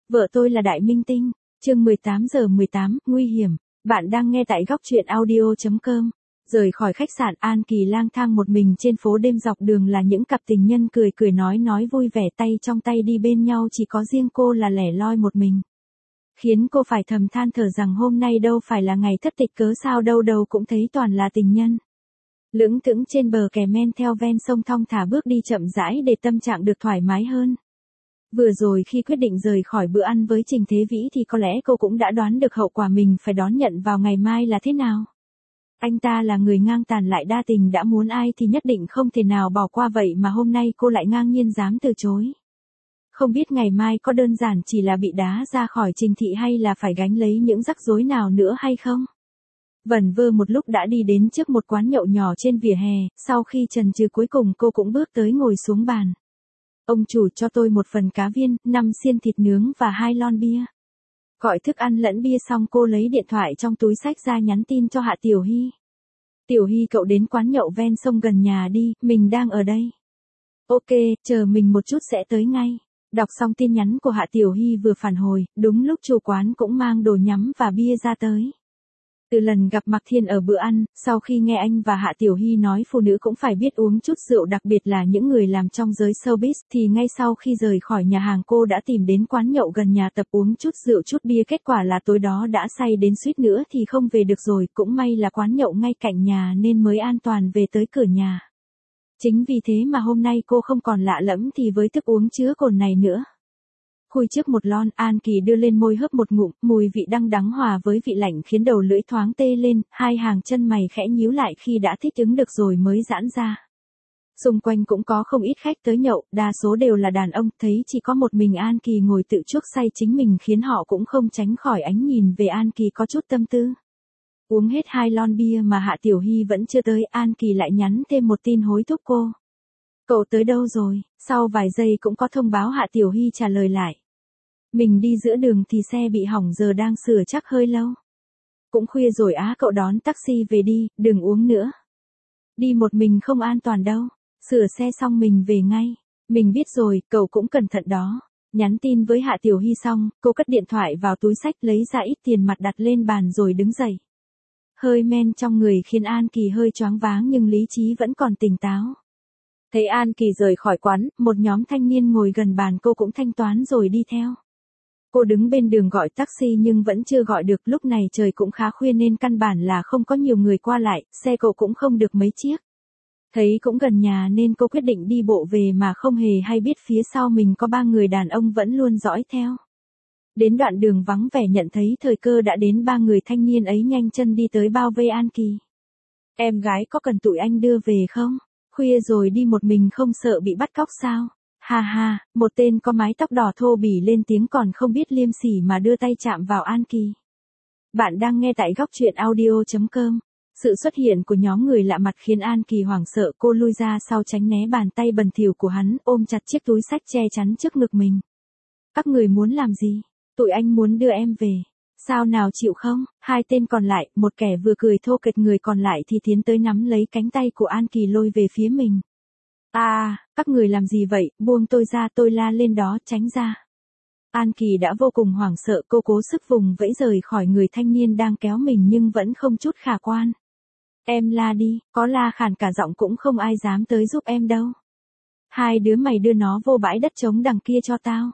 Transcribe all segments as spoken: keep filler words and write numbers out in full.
Vợ tôi là đại minh tinh. Chương mười tám giờ mười tám, nguy hiểm. Bạn đang nghe tại góc truyện audio chấm com. Rời khỏi khách sạn, An Kỳ lang thang một mình trên phố đêm, dọc đường là những cặp tình nhân cười cười nói nói vui vẻ, tay trong tay đi bên nhau, chỉ có riêng cô là lẻ loi một mình. Khiến cô phải thầm than thở rằng hôm nay đâu phải là ngày thất tịch, cớ sao đâu đâu cũng thấy toàn là tình nhân. Lững thững trên bờ kè men theo ven sông, thong thả bước đi chậm rãi để tâm trạng được thoải mái hơn. Vừa rồi khi quyết định rời khỏi bữa ăn với Trình Thế Vĩ thì có lẽ cô cũng đã đoán được hậu quả mình phải đón nhận vào ngày mai là thế nào. Anh ta là người ngang tàn lại đa tình, đã muốn ai thì nhất định không thể nào bỏ qua, vậy mà hôm nay cô lại ngang nhiên dám từ chối. Không biết ngày mai có đơn giản chỉ là bị đá ra khỏi Trình thị hay là phải gánh lấy những rắc rối nào nữa hay không? Vẩn vơ một lúc đã đi đến trước một quán nhậu nhỏ trên vỉa hè, sau khi chần chừ cuối cùng cô cũng bước tới ngồi xuống bàn. Ông chủ, cho tôi một phần cá viên, năm xiên thịt nướng và hai lon bia. Gọi thức ăn lẫn bia xong, cô lấy điện thoại trong túi xách ra nhắn tin cho Hạ Tiểu Hy. Tiểu Hy, cậu đến quán nhậu ven sông gần nhà đi, mình đang ở đây. Ok, chờ mình một chút sẽ tới ngay. Đọc xong tin nhắn của Hạ Tiểu Hy vừa phản hồi, đúng lúc chủ quán cũng mang đồ nhắm và bia ra tới. Từ lần gặp Mạc Thiên ở bữa ăn, sau khi nghe anh và Hạ Tiểu Hy nói phụ nữ cũng phải biết uống chút rượu, đặc biệt là những người làm trong giới showbiz, thì ngay sau khi rời khỏi nhà hàng cô đã tìm đến quán nhậu gần nhà tập uống chút rượu chút bia, kết quả là tối đó đã say đến suýt nữa thì không về được rồi, cũng may là quán nhậu ngay cạnh nhà nên mới an toàn về tới cửa nhà. Chính vì thế mà hôm nay cô không còn lạ lẫm thì với thức uống chứa cồn này nữa. Khui trước một lon, An Kỳ đưa lên môi hớp một ngụm, mùi vị đắng đắng hòa với vị lạnh khiến đầu lưỡi thoáng tê lên, hai hàng chân mày khẽ nhíu lại khi đã thích ứng được rồi mới giãn ra. Xung quanh cũng có không ít khách tới nhậu, đa số đều là đàn ông, thấy chỉ có một mình An Kỳ ngồi tự chuốc say chính mình khiến họ cũng không tránh khỏi ánh nhìn về An Kỳ có chút tâm tư. Uống hết hai lon bia mà Hạ Tiểu Hy vẫn chưa tới, An Kỳ lại nhắn thêm một tin hối thúc cô. Cậu tới đâu rồi? Sau vài giây cũng có thông báo Hạ Tiểu Hy trả lời lại. Mình đi giữa đường thì xe bị hỏng, giờ đang sửa chắc hơi lâu. Cũng khuya rồi á, cậu đón taxi về đi, đừng uống nữa. Đi một mình không an toàn đâu. Sửa xe xong mình về ngay. Mình biết rồi, cậu cũng cẩn thận đó. Nhắn tin với Hạ Tiểu Hy xong, cô cất điện thoại vào túi xách, lấy ra ít tiền mặt đặt lên bàn rồi đứng dậy. Hơi men trong người khiến An Kỳ hơi choáng váng nhưng lý trí vẫn còn tỉnh táo. Thấy An Kỳ rời khỏi quán, một nhóm thanh niên ngồi gần bàn cô cũng thanh toán rồi đi theo. Cô đứng bên đường gọi taxi nhưng vẫn chưa gọi được, lúc này trời cũng khá khuya nên căn bản là không có nhiều người qua lại, xe cộ cũng không được mấy chiếc. Thấy cũng gần nhà nên cô quyết định đi bộ về mà không hề hay biết phía sau mình có ba người đàn ông vẫn luôn dõi theo. Đến đoạn đường vắng vẻ nhận thấy thời cơ đã đến, ba người thanh niên ấy nhanh chân đi tới bao vây An Kỳ. Em gái có cần tụi anh đưa về không? Khuya rồi đi một mình không sợ bị bắt cóc sao? Ha ha, một tên có mái tóc đỏ thô bỉ lên tiếng còn không biết liêm sỉ mà đưa tay chạm vào An Kỳ. Bạn đang nghe tại góc truyện audio chấm com. Sự xuất hiện của nhóm người lạ mặt khiến An Kỳ hoảng sợ, cô lui ra sau tránh né bàn tay bẩn thỉu của hắn, ôm chặt chiếc túi xách che chắn trước ngực mình. Các người muốn làm gì? Tụi anh muốn đưa em về. Sao nào, chịu không? Hai tên còn lại, một kẻ vừa cười thô kệch, người còn lại thì tiến tới nắm lấy cánh tay của An Kỳ lôi về phía mình. À, các người làm gì vậy, buông tôi ra, tôi la lên đó, tránh ra. An Kỳ đã vô cùng hoảng sợ, cô cố sức vùng vẫy rời khỏi người thanh niên đang kéo mình nhưng vẫn không chút khả quan. Em la đi, có la khàn cả giọng cũng không ai dám tới giúp em đâu. Hai đứa mày đưa nó vô bãi đất trống đằng kia cho tao.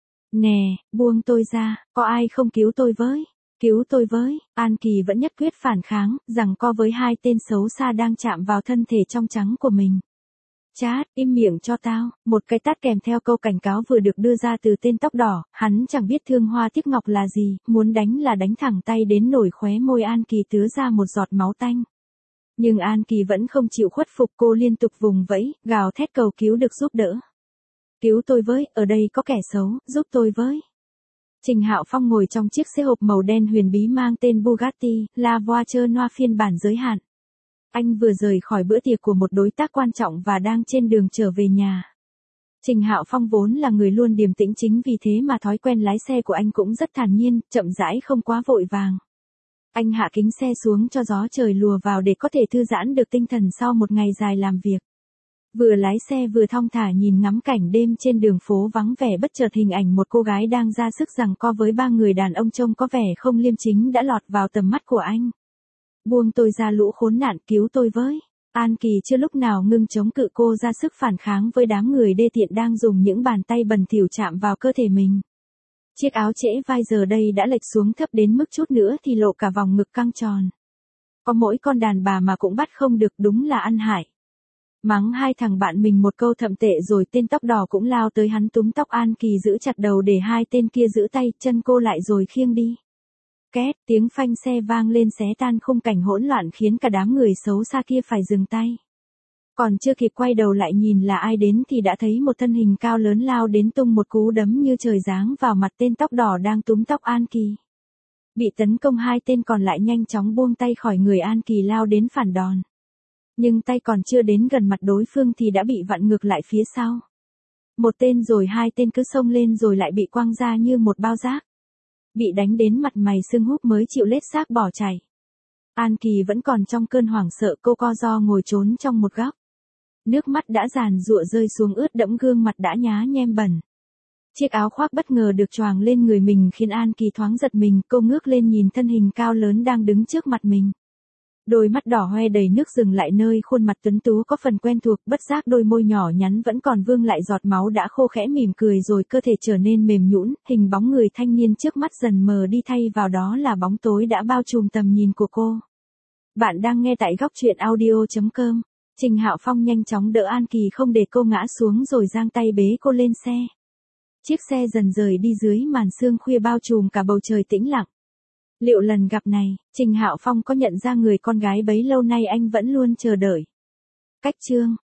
Nè, buông tôi ra, có ai không cứu tôi với? Cứu tôi với. An Kỳ vẫn nhất quyết phản kháng, giằng co với hai tên xấu xa đang chạm vào thân thể trong trắng của mình. Chát, im miệng cho tao, một cái tát kèm theo câu cảnh cáo vừa được đưa ra từ tên tóc đỏ, hắn chẳng biết thương hoa tiếc ngọc là gì, muốn đánh là đánh thẳng tay đến nổi khóe môi An Kỳ tứa ra một giọt máu tanh. Nhưng An Kỳ vẫn không chịu khuất phục, cô liên tục vùng vẫy, gào thét cầu cứu được giúp đỡ. Cứu tôi với, ở đây có kẻ xấu, giúp tôi với. Trình Hạo Phong ngồi trong chiếc xe hộp màu đen huyền bí mang tên Bugatti La Voiture Noire phiên bản giới hạn. Anh vừa rời khỏi bữa tiệc của một đối tác quan trọng và đang trên đường trở về nhà. Trình Hạo Phong vốn là người luôn điềm tĩnh, chính vì thế mà thói quen lái xe của anh cũng rất thản nhiên, chậm rãi không quá vội vàng. Anh hạ kính xe xuống cho gió trời lùa vào để có thể thư giãn được tinh thần sau một ngày dài làm việc. Vừa lái xe vừa thong thả nhìn ngắm cảnh đêm trên đường phố vắng vẻ, bất chợt hình ảnh một cô gái đang ra sức giằng co với ba người đàn ông trông có vẻ không liêm chính đã lọt vào tầm mắt của anh. Buông tôi ra lũ khốn nạn, cứu tôi với. An Kỳ chưa lúc nào ngưng chống cự, cô ra sức phản kháng với đám người đê tiện đang dùng những bàn tay bẩn thỉu chạm vào cơ thể mình. Chiếc áo trễ vai giờ đây đã lệch xuống thấp đến mức chút nữa thì lộ cả vòng ngực căng tròn. Có mỗi con đàn bà mà cũng bắt không được, đúng là ăn hại. Mắng hai thằng bạn mình một câu thậm tệ rồi tên tóc đỏ cũng lao tới hắn túm tóc An Kỳ giữ chặt đầu để hai tên kia giữ tay chân cô lại rồi khiêng đi. Két, tiếng phanh xe vang lên xé tan khung cảnh hỗn loạn khiến cả đám người xấu xa kia phải dừng tay. Còn chưa kịp quay đầu lại nhìn là ai đến thì đã thấy một thân hình cao lớn lao đến tung một cú đấm như trời giáng vào mặt tên tóc đỏ đang túm tóc An Kỳ. Bị tấn công, hai tên còn lại nhanh chóng buông tay khỏi người An Kỳ lao đến phản đòn. Nhưng tay còn chưa đến gần mặt đối phương thì đã bị vặn ngược lại phía sau. Một tên rồi hai tên cứ xông lên rồi lại bị quăng ra như một bao rác. Bị đánh đến mặt mày sưng húp mới chịu lết xác bỏ chạy. An Kỳ vẫn còn trong cơn hoảng sợ, cô co ro ngồi trốn trong một góc. Nước mắt đã giàn giụa rơi xuống ướt đẫm gương mặt đã nhá nhem bẩn. Chiếc áo khoác bất ngờ được choàng lên người mình khiến An Kỳ thoáng giật mình, cô ngước lên nhìn thân hình cao lớn đang đứng trước mặt mình. Đôi mắt đỏ hoe đầy nước dừng lại nơi khuôn mặt tuấn tú có phần quen thuộc, bất giác đôi môi nhỏ nhắn vẫn còn vương lại giọt máu đã khô khẽ mỉm cười rồi cơ thể trở nên mềm nhũn, hình bóng người thanh niên trước mắt dần mờ đi thay vào đó là bóng tối đã bao trùm tầm nhìn của cô. Bạn đang nghe tại góc truyện audio chấm com. Trình Hạo Phong nhanh chóng đỡ An Kỳ không để cô ngã xuống rồi giang tay bế cô lên xe. Chiếc xe dần rời đi dưới màn sương khuya bao trùm cả bầu trời tĩnh lặng. Liệu lần gặp này, Trình Hạo Phong có nhận ra người con gái bấy lâu nay anh vẫn luôn chờ đợi? Cách chương